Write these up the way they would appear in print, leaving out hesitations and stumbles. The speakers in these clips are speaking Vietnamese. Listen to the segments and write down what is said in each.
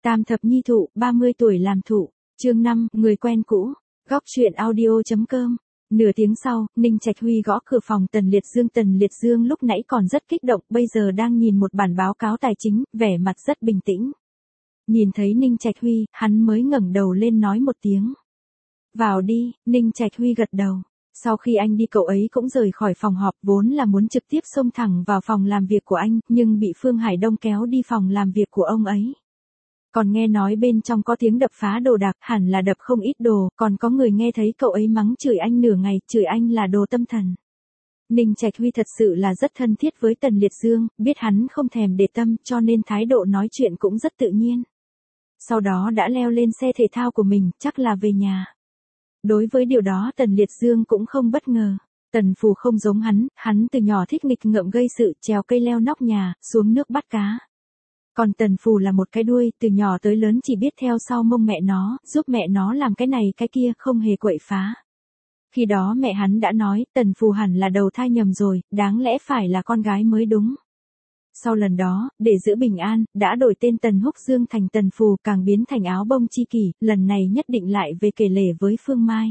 Tam thập nhi thụ, 30 tuổi làm thụ. Chương 5, người quen cũ. Góc truyện audio.com. Nửa tiếng sau, Ninh Trạch Huy gõ cửa phòng Tần Liệt Dương. Tần Liệt Dương lúc nãy còn rất kích động, bây giờ đang nhìn một bản báo cáo tài chính, vẻ mặt rất bình tĩnh. Nhìn thấy Ninh Trạch Huy, hắn mới ngẩng đầu lên nói một tiếng. Vào đi. Ninh Trạch Huy gật đầu. Sau khi anh đi cậu ấy cũng rời khỏi phòng họp, vốn là muốn trực tiếp xông thẳng vào phòng làm việc của anh, nhưng bị Phương Hải Đông kéo đi phòng làm việc của ông ấy. Còn nghe nói bên trong có tiếng đập phá đồ đạc, hẳn là đập không ít đồ, còn có người nghe thấy cậu ấy mắng chửi anh nửa ngày, chửi anh là đồ tâm thần. Ninh Trạch Huy thật sự là rất thân thiết với Tần Liệt Dương, biết hắn không thèm để tâm, cho nên thái độ nói chuyện cũng rất tự nhiên. Sau đó đã leo lên xe thể thao của mình, chắc là về nhà. Đối với điều đó Tần Liệt Dương cũng không bất ngờ. Tần Phù không giống hắn từ nhỏ thích nghịch ngợm gây sự, trèo cây leo nóc nhà, xuống nước bắt cá. Còn Tần Phù là một cái đuôi, từ nhỏ tới lớn chỉ biết theo sau mông mẹ nó, giúp mẹ nó làm cái này cái kia, không hề quậy phá. Khi đó mẹ hắn đã nói, Tần Phù hẳn là đầu thai nhầm rồi, đáng lẽ phải là con gái mới đúng. Sau lần đó, để giữ bình an, đã đổi tên Tần Húc Dương thành Tần Phù, càng biến thành áo bông chi kỷ, lần này nhất định lại về kể lể với Phương Mai.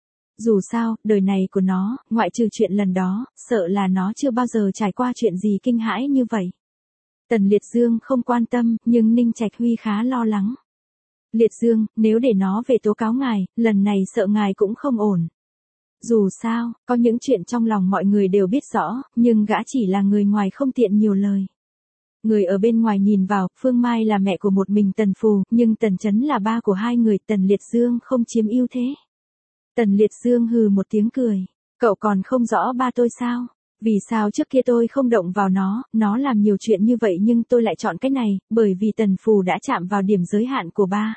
Dù sao, đời này của nó, ngoại trừ chuyện lần đó, sợ là nó chưa bao giờ trải qua chuyện gì kinh hãi như vậy. Tần Liệt Dương không quan tâm, nhưng Ninh Trạch Huy khá lo lắng. Liệt Dương, nếu để nó về tố cáo ngài, lần này sợ ngài cũng không ổn. Dù sao, có những chuyện trong lòng mọi người đều biết rõ, nhưng gã chỉ là người ngoài không tiện nhiều lời. Người ở bên ngoài nhìn vào, Phương Mai là mẹ của một mình Tần Phù, nhưng Tần Chấn là ba của hai người, Tần Liệt Dương không chiếm ưu thế. Tần Liệt Dương hừ một tiếng cười. Cậu còn không rõ ba tôi sao? Vì sao trước kia tôi không động vào nó làm nhiều chuyện như vậy nhưng tôi lại chọn cái này, bởi vì Tần Phù đã chạm vào điểm giới hạn của ba.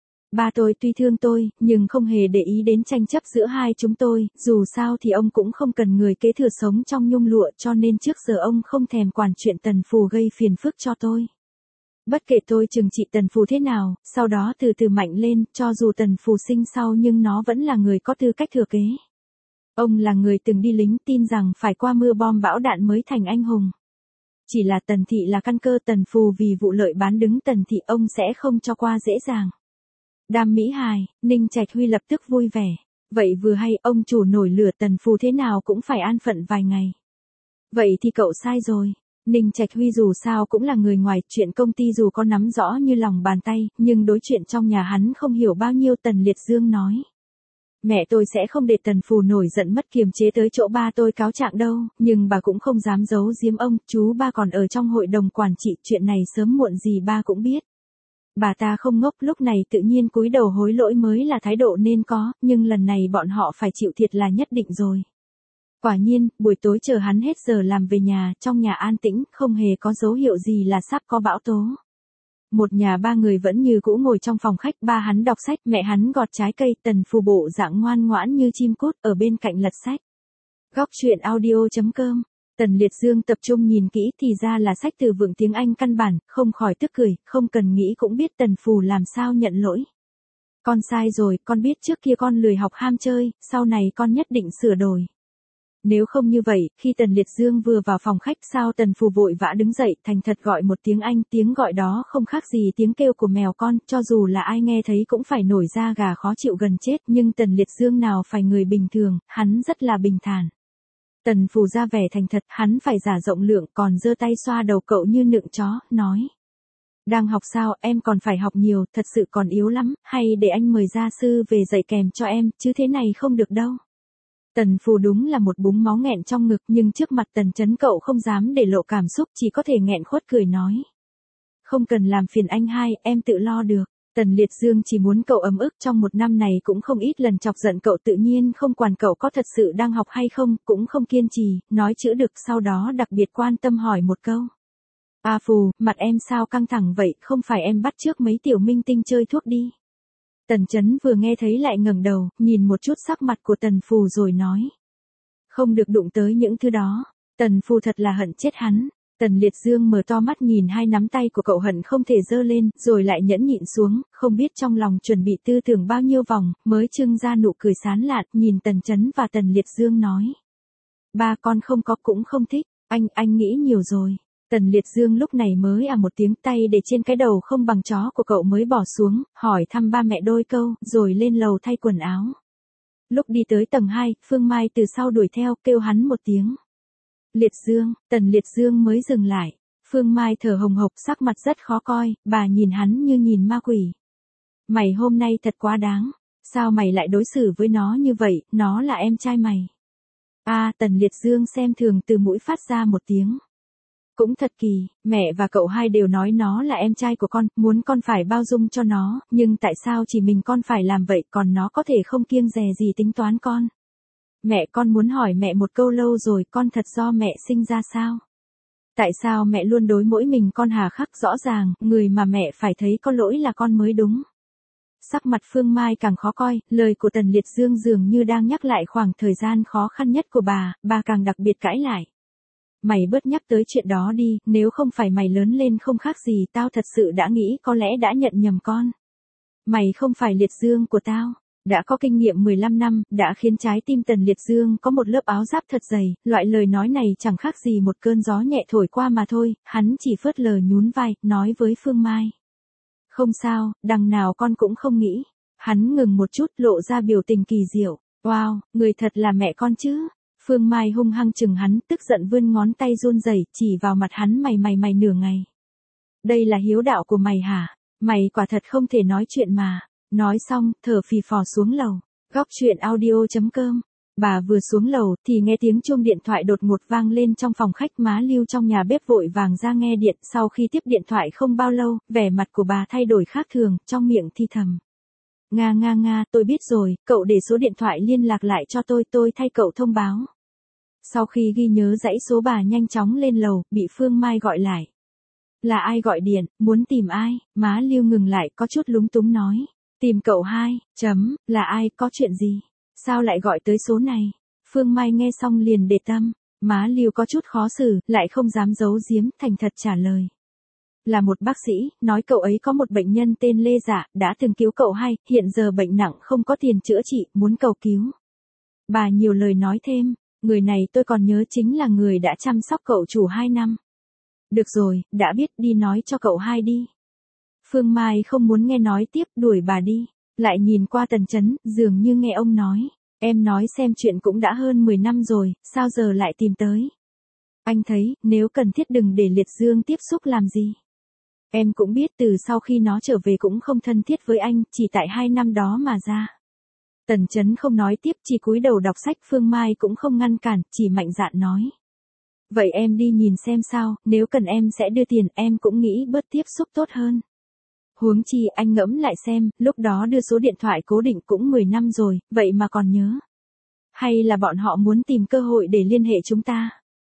Ba tôi tuy thương tôi, nhưng không hề để ý đến tranh chấp giữa hai chúng tôi, dù sao thì ông cũng không cần người kế thừa sống trong nhung lụa cho nên trước giờ ông không thèm quản chuyện Tần Phù gây phiền phức cho tôi. Bất kể tôi trừng trị Tần Phù thế nào, sau đó từ từ mạnh lên, cho dù Tần Phù sinh sau nhưng nó vẫn là người có tư cách thừa kế. Ông là người từng đi lính, tin rằng phải qua mưa bom bão đạn mới thành anh hùng. Chỉ là Tần Thị là căn cơ, Tần Phù vì vụ lợi bán đứng Tần Thị ông sẽ không cho qua dễ dàng. Đam mỹ hài, Ninh Trạch Huy lập tức vui vẻ. Vậy vừa hay, ông chủ nổi lửa Tần Phù thế nào cũng phải an phận vài ngày. Vậy thì cậu sai rồi. Ninh Trạch Huy dù sao cũng là người ngoài, chuyện công ty dù có nắm rõ như lòng bàn tay, nhưng đối chuyện trong nhà hắn không hiểu bao nhiêu. Tần Liệt Dương nói. Mẹ tôi sẽ không để Tần Phù nổi giận mất kiềm chế tới chỗ ba tôi cáo trạng đâu, nhưng bà cũng không dám giấu giếm ông, chú ba còn ở trong hội đồng quản trị, chuyện này sớm muộn gì ba cũng biết. Bà ta không ngốc, lúc này tự nhiên cúi đầu hối lỗi mới là thái độ nên có, nhưng lần này bọn họ phải chịu thiệt là nhất định rồi. Quả nhiên, buổi tối chờ hắn hết giờ làm về nhà, trong nhà an tĩnh, không hề có dấu hiệu gì là sắp có bão tố. Một nhà ba người vẫn như cũ ngồi trong phòng khách, ba hắn đọc sách, mẹ hắn gọt trái cây, Tần Phù bộ dạng ngoan ngoãn như chim cút ở bên cạnh lật sách. Góc truyện audio.com. Tần Liệt Dương tập trung nhìn kỹ thì ra là sách từ vựng tiếng Anh căn bản, không khỏi tức cười, không cần nghĩ cũng biết Tần Phù làm sao nhận lỗi. Con sai rồi, con biết trước kia con lười học ham chơi, sau này con nhất định sửa đổi. Nếu không như vậy, khi Tần Liệt Dương vừa vào phòng khách sao Tần Phù vội vã đứng dậy, thành thật gọi một tiếng Anh, tiếng gọi đó không khác gì tiếng kêu của mèo con, cho dù là ai nghe thấy cũng phải nổi da gà khó chịu gần chết, nhưng Tần Liệt Dương nào phải người bình thường, hắn rất là bình thản. Tần Phù ra vẻ thành thật, hắn phải giả rộng lượng, còn giơ tay xoa đầu cậu như nựng chó, nói. Đang học sao, em còn phải học nhiều, thật sự còn yếu lắm, hay để anh mời gia sư về dạy kèm cho em, chứ thế này không được đâu. Tần Phù đúng là một búng máu nghẹn trong ngực, nhưng trước mặt Tần Chấn cậu không dám để lộ cảm xúc, chỉ có thể nghẹn khuất cười nói. Không cần làm phiền anh hai, em tự lo được. Tần Liệt Dương chỉ muốn cậu ấm ức, trong một năm này cũng không ít lần chọc giận cậu, tự nhiên không quản cậu có thật sự đang học hay không, cũng không kiên trì, nói chữ được, sau đó đặc biệt quan tâm hỏi một câu. A Phù, mặt em sao căng thẳng vậy, không phải em bắt chước mấy tiểu minh tinh chơi thuốc đi. Tần Chấn vừa nghe thấy lại ngẩng đầu, nhìn một chút sắc mặt của Tần Phù rồi nói. Không được đụng tới những thứ đó. Tần Phù thật là hận chết hắn. Tần Liệt Dương mở to mắt nhìn hai nắm tay của cậu hận không thể giơ lên, rồi lại nhẫn nhịn xuống, không biết trong lòng chuẩn bị tư tưởng bao nhiêu vòng, mới trưng ra nụ cười sán lạn, nhìn Tần Chấn và Tần Liệt Dương nói. Ba con không có cũng không thích, anh nghĩ nhiều rồi. Tần Liệt Dương lúc này mới một tiếng, tay để trên cái đầu không bằng chó của cậu mới bỏ xuống, hỏi thăm ba mẹ đôi câu, rồi lên lầu thay quần áo. Lúc đi tới tầng 2, Phương Mai từ sau đuổi theo, kêu hắn một tiếng. Liệt Dương, Tần Liệt Dương mới dừng lại. Phương Mai thở hồng hộc, sắc mặt rất khó coi, bà nhìn hắn như nhìn ma quỷ. Mày hôm nay thật quá đáng, sao mày lại đối xử với nó như vậy, nó là em trai mày. Tần Liệt Dương xem thường từ mũi phát ra một tiếng. Cũng thật kỳ, mẹ và cậu hai đều nói nó là em trai của con, muốn con phải bao dung cho nó, nhưng tại sao chỉ mình con phải làm vậy, còn nó có thể không kiêng dè gì tính toán con. Mẹ con muốn hỏi mẹ một câu lâu rồi, con thật do mẹ sinh ra sao? Tại sao mẹ luôn đối mỗi mình con hà khắc, rõ ràng, người mà mẹ phải thấy có lỗi là con mới đúng. Sắc mặt Phương Mai càng khó coi, lời của Tần Liệt Dương dường như đang nhắc lại khoảng thời gian khó khăn nhất của bà càng đặc biệt cãi lại. Mày bớt nhắc tới chuyện đó đi, nếu không phải mày lớn lên không khác gì tao thật sự đã nghĩ có lẽ đã nhận nhầm con. Mày không phải Liệt Dương của tao. Đã có kinh nghiệm 15 năm, đã khiến trái tim Tần Liệt Dương có một lớp áo giáp thật dày, loại lời nói này chẳng khác gì một cơn gió nhẹ thổi qua mà thôi, hắn chỉ phớt lờ nhún vai, nói với Phương Mai. Không sao, đằng nào con cũng không nghĩ. Hắn ngừng một chút, lộ ra biểu tình kỳ diệu. Wow, người thật là mẹ con chứ. Phương Mai hung hăng chừng hắn, tức giận vươn ngón tay run rẩy chỉ vào mặt hắn, mày nửa ngày. Đây là hiếu đạo của mày hả? Mày quả thật không thể nói chuyện mà. Nói xong, thở phì phò xuống lầu. Góc chuyện audio.com. Bà vừa xuống lầu thì nghe tiếng chuông điện thoại đột ngột vang lên trong phòng khách. Má Lưu trong nhà bếp vội vàng ra nghe điện. Sau khi tiếp điện thoại không bao lâu, vẻ mặt của bà thay đổi khác thường, trong miệng thi thầm. Nga, tôi biết rồi, cậu để số điện thoại liên lạc lại cho tôi thay cậu thông báo. Sau khi ghi nhớ dãy số, bà nhanh chóng lên lầu, bị Phương Mai gọi lại. Là ai gọi điện, muốn tìm ai? Má Lưu ngừng lại, có chút lúng túng nói. Tìm cậu hai, là ai, có chuyện gì? Sao lại gọi tới số này? Phương Mai nghe xong liền để tâm. Má Lưu có chút khó xử, lại không dám giấu giếm, thành thật trả lời. Là một bác sĩ, nói cậu ấy có một bệnh nhân tên Lê Dạ, đã từng cứu cậu hai, hiện giờ bệnh nặng không có tiền chữa trị, muốn cầu cứu. Bà nhiều lời nói thêm, người này tôi còn nhớ chính là người đã chăm sóc cậu chủ 2 năm. Được rồi, đã biết, đi nói cho cậu hai đi. Phương Mai không muốn nghe nói tiếp, đuổi bà đi. Lại nhìn qua Tần Chấn, dường như nghe ông nói. Em nói xem, chuyện cũng đã hơn 10 năm rồi, sao giờ lại tìm tới? Anh thấy, nếu cần thiết đừng để Liệt Dương tiếp xúc làm gì. Em cũng biết từ sau khi nó trở về cũng không thân thiết với anh, chỉ tại 2 năm đó mà ra. Tần Chấn không nói tiếp, chỉ cúi đầu đọc sách. Phương Mai cũng không ngăn cản, chỉ mạnh dạn nói. Vậy em đi nhìn xem sao, nếu cần em sẽ đưa tiền, em cũng nghĩ bớt tiếp xúc tốt hơn. Huống chi anh ngẫm lại xem, lúc đó đưa số điện thoại cố định cũng 10 năm rồi, vậy mà còn nhớ. Hay là bọn họ muốn tìm cơ hội để liên hệ chúng ta?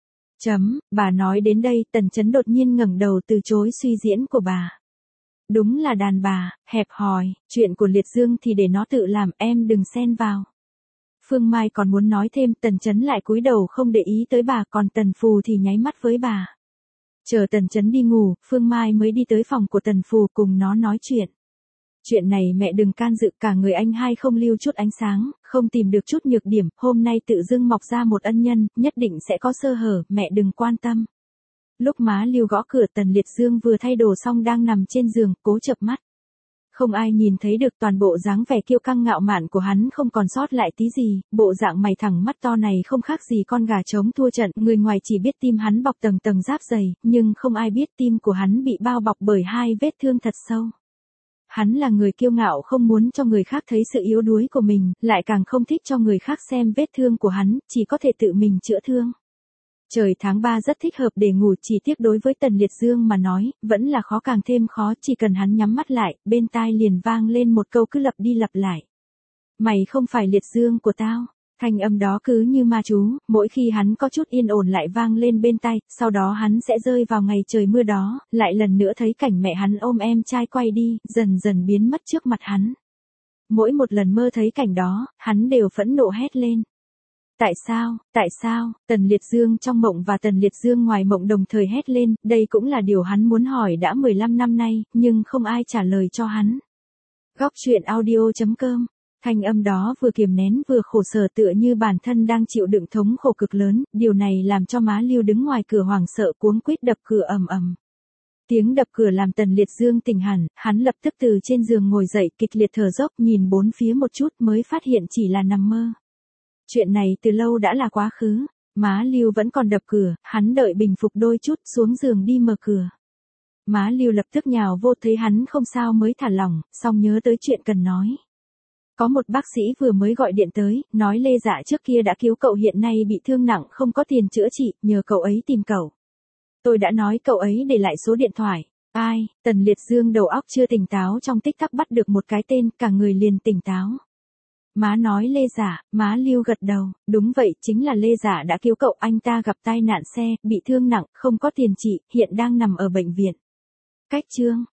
Bà nói đến đây, Tần Chấn đột nhiên ngẩng đầu từ chối suy diễn của bà. Đúng là đàn bà, hẹp hòi, chuyện của Liệt Dương thì để nó tự làm, em đừng xen vào. Phương Mai còn muốn nói thêm, Tần Chấn lại cúi đầu không để ý tới bà, còn Tần Phù thì nháy mắt với bà. Chờ Tần Chấn đi ngủ, Phương Mai mới đi tới phòng của Tần Phù cùng nó nói chuyện. Chuyện này mẹ đừng can dự, cả người anh hai không lưu chút ánh sáng, không tìm được chút nhược điểm, hôm nay tự dưng mọc ra một ân nhân, nhất định sẽ có sơ hở, mẹ đừng quan tâm. Lúc má Lưu gõ cửa, Tần Liệt Dương vừa thay đồ xong đang nằm trên giường, cố chợp mắt. Không ai nhìn thấy được toàn bộ dáng vẻ kiêu căng ngạo mạn của hắn, không còn sót lại tí gì, bộ dạng mày thẳng mắt to này không khác gì con gà trống thua trận, người ngoài chỉ biết tim hắn bọc tầng tầng giáp dày, nhưng không ai biết tim của hắn bị bao bọc bởi 2 vết thương thật sâu. Hắn là người kiêu ngạo, không muốn cho người khác thấy sự yếu đuối của mình, lại càng không thích cho người khác xem vết thương của hắn, chỉ có thể tự mình chữa thương. Trời tháng 3 rất thích hợp để ngủ, chỉ tiếc đối với Tần Liệt Dương mà nói, vẫn là khó càng thêm khó, chỉ cần hắn nhắm mắt lại, bên tai liền vang lên một câu cứ lặp đi lặp lại. Mày không phải Liệt Dương của tao. Thanh âm đó cứ như ma chú, mỗi khi hắn có chút yên ổn lại vang lên bên tai, sau đó hắn sẽ rơi vào ngày trời mưa đó, lại lần nữa thấy cảnh mẹ hắn ôm em trai quay đi, dần dần biến mất trước mặt hắn. Mỗi một lần mơ thấy cảnh đó, hắn đều phẫn nộ hét lên. Tại sao, Tần Liệt Dương trong mộng và Tần Liệt Dương ngoài mộng đồng thời hét lên, đây cũng là điều hắn muốn hỏi đã 15 năm nay, nhưng không ai trả lời cho hắn. Góc chuyện audio.com Thanh âm đó vừa kiềm nén vừa khổ sở tựa như bản thân đang chịu đựng thống khổ cực lớn, điều này làm cho má Lưu đứng ngoài cửa hoảng sợ cuống quýt đập cửa ầm ầm. Tiếng đập cửa làm Tần Liệt Dương tỉnh hẳn, hắn lập tức từ trên giường ngồi dậy kịch liệt thở dốc nhìn bốn phía một chút mới phát hiện chỉ là nằm mơ. Chuyện này từ lâu đã là quá khứ, má Lưu vẫn còn đập cửa, hắn đợi bình phục đôi chút xuống giường đi mở cửa. Má Lưu lập tức nhào vô thấy hắn không sao mới thả lỏng, xong nhớ tới chuyện cần nói. Có một bác sĩ vừa mới gọi điện tới, nói Lê Dạ trước kia đã cứu cậu hiện nay bị thương nặng không có tiền chữa trị, nhờ cậu ấy tìm cậu. Tôi đã nói cậu ấy để lại số điện thoại. Ai, Tần Liệt Dương đầu óc chưa tỉnh táo trong tích tắc bắt được một cái tên, cả người liền tỉnh táo. Má nói Lê Dạ, má Lưu gật đầu, đúng vậy, chính là Lê Dạ đã cứu cậu, anh ta gặp tai nạn xe, bị thương nặng, không có tiền trị, hiện đang nằm ở bệnh viện. Cách chương